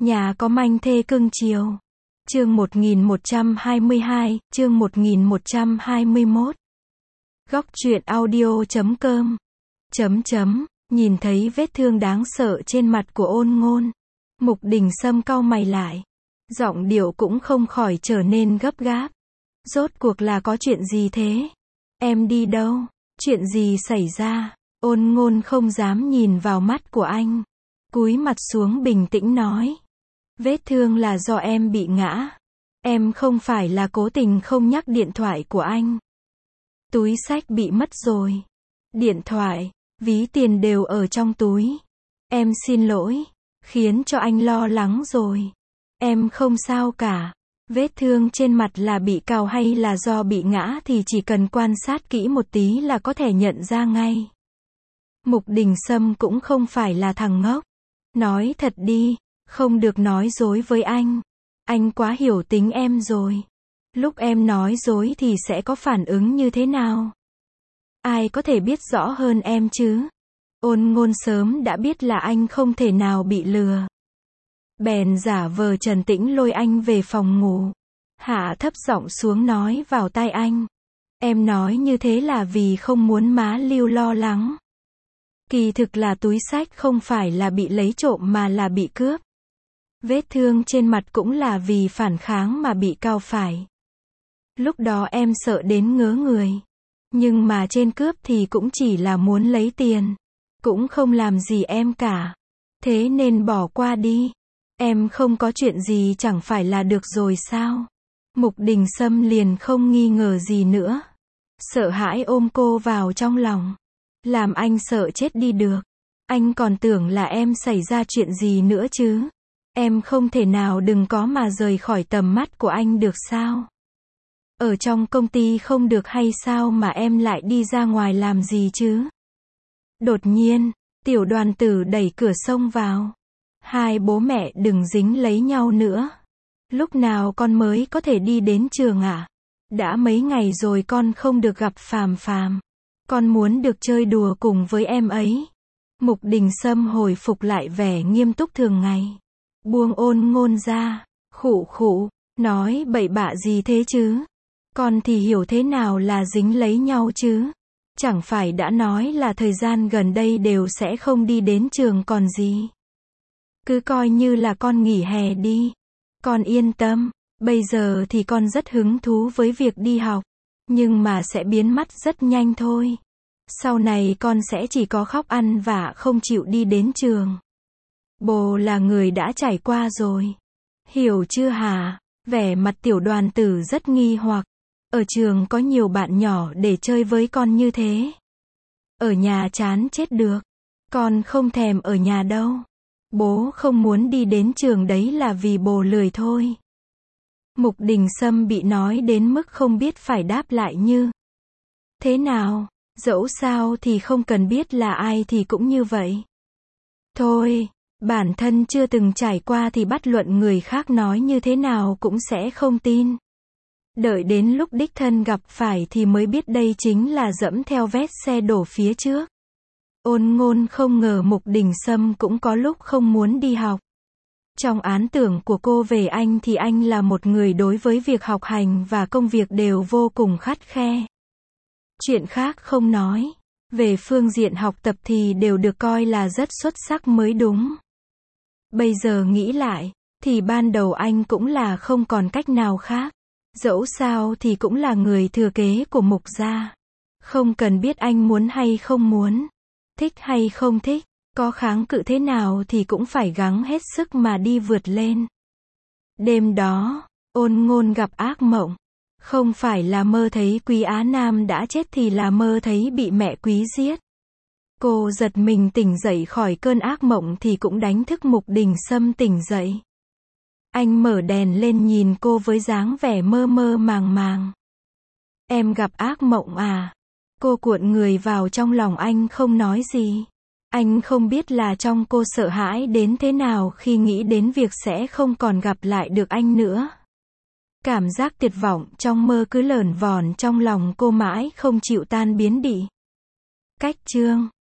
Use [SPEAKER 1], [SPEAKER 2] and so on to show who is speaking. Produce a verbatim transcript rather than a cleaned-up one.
[SPEAKER 1] Nhà có manh thê cưng chiều. Chương một nghìn một trăm hai mươi hai, chương một nghìn một trăm hai mươi mốt. Góc truyện audio chấm com. Chấm chấm, nhìn thấy vết thương đáng sợ trên mặt của Ôn Ngôn. Mục Đình Sâm cau mày lại. Giọng điệu cũng không khỏi trở nên gấp gáp. Rốt cuộc là có chuyện gì thế? Em đi đâu? Chuyện gì xảy ra? Ôn Ngôn không dám nhìn vào mắt của anh. Cúi mặt xuống bình tĩnh nói. Vết thương là do em bị ngã. Em không phải là cố tình không nhắc điện thoại của anh. Túi xách bị mất rồi. Điện thoại, ví tiền đều ở trong túi. Em xin lỗi, khiến cho anh lo lắng rồi. Em không sao cả. Vết thương trên mặt là bị cào hay là do bị ngã thì chỉ cần quan sát kỹ một tí là có thể nhận ra ngay. Mục Đình Sâm cũng không phải là thằng ngốc. Nói thật đi, không được nói dối với anh. Anh quá hiểu tính em rồi. Lúc em nói dối thì sẽ có phản ứng như thế nào? Ai có thể biết rõ hơn em chứ? Ôn Ngôn sớm đã biết là anh không thể nào bị lừa. Bèn giả vờ trấn tĩnh lôi anh về phòng ngủ. Hạ thấp giọng xuống nói vào tai anh. Em nói như thế là vì không muốn má Lưu lo lắng. Kỳ thực là túi xách không phải là bị lấy trộm mà là bị cướp. Vết thương trên mặt cũng là vì phản kháng mà bị cào phải. Lúc đó em sợ đến ngớ người. Nhưng mà trên cướp thì cũng chỉ là muốn lấy tiền. Cũng không làm gì em cả. Thế nên bỏ qua đi. Em không có chuyện gì chẳng phải là được rồi sao? Mục Đình Sâm liền không nghi ngờ gì nữa. Sợ hãi ôm cô vào trong lòng. Làm anh sợ chết đi được. Anh còn tưởng là em xảy ra chuyện gì nữa chứ. Em không thể nào đừng có mà rời khỏi tầm mắt của anh được sao? Ở trong công ty không được hay sao mà em lại đi ra ngoài làm gì chứ? Đột nhiên, Tiểu Đoàn Tử đẩy cửa xông vào. Hai bố mẹ đừng dính lấy nhau nữa. Lúc nào con mới có thể đi đến trường ạ? À? Đã mấy ngày rồi con không được gặp Phàm Phàm. Con muốn được chơi đùa cùng với em ấy. Mục Đình Sâm hồi phục lại vẻ nghiêm túc thường ngày. Buông Ôn Ngôn ra. Khụ khụ, nói bậy bạ gì thế chứ? Con thì hiểu thế nào là dính lấy nhau chứ? Chẳng phải đã nói là thời gian gần đây đều sẽ không đi đến trường còn gì. Cứ coi như là con nghỉ hè đi. Con yên tâm, bây giờ thì con rất hứng thú với việc đi học. Nhưng mà sẽ biến mất rất nhanh thôi. Sau này con sẽ chỉ có khóc ăn vạ không chịu đi đến trường. Bồ là người đã trải qua rồi. Hiểu chưa hả? Vẻ mặt Tiểu Đoàn Tử rất nghi hoặc. Ở trường có nhiều bạn nhỏ để chơi với con như thế. Ở nhà chán chết được. Con không thèm ở nhà đâu. Bố không muốn đi đến trường đấy là vì bồ lười thôi. Mục Đình Sâm bị nói đến mức không biết phải đáp lại như thế nào. Dẫu sao thì không cần biết là ai thì cũng như vậy. Thôi, bản thân chưa từng trải qua thì bắt luận người khác nói như thế nào cũng sẽ không tin. Đợi đến lúc đích thân gặp phải thì mới biết đây chính là dẫm theo vết xe đổ phía trước. Ôn Ngôn không ngờ Mục Đình Sâm cũng có lúc không muốn đi học. Trong ấn tượng của cô về anh thì anh là một người đối với việc học hành và công việc đều vô cùng khắt khe. Chuyện khác không nói. Về phương diện học tập thì đều được coi là rất xuất sắc mới đúng. Bây giờ nghĩ lại, thì ban đầu anh cũng là không còn cách nào khác. Dẫu sao thì cũng là người thừa kế của Mục gia. Không cần biết anh muốn hay không muốn. Thích hay không thích. Có kháng cự thế nào thì cũng phải gắng hết sức mà đi vượt lên. Đêm đó, Ôn Ngôn gặp ác mộng. Không phải là mơ thấy Quý Á Nam đã chết thì là mơ thấy bị mẹ Quý giết. Cô giật mình tỉnh dậy khỏi cơn ác mộng thì cũng đánh thức Mục Đình Sâm tỉnh dậy. Anh mở đèn lên nhìn cô với dáng vẻ mơ mơ màng màng. Em gặp ác mộng à? Cô cuộn người vào trong lòng anh không nói gì. Anh không biết là trong cô sợ hãi đến thế nào khi nghĩ đến việc sẽ không còn gặp lại được anh nữa. Cảm giác tuyệt vọng trong mơ cứ lởn vởn trong lòng cô mãi không chịu tan biến đi. Cách chương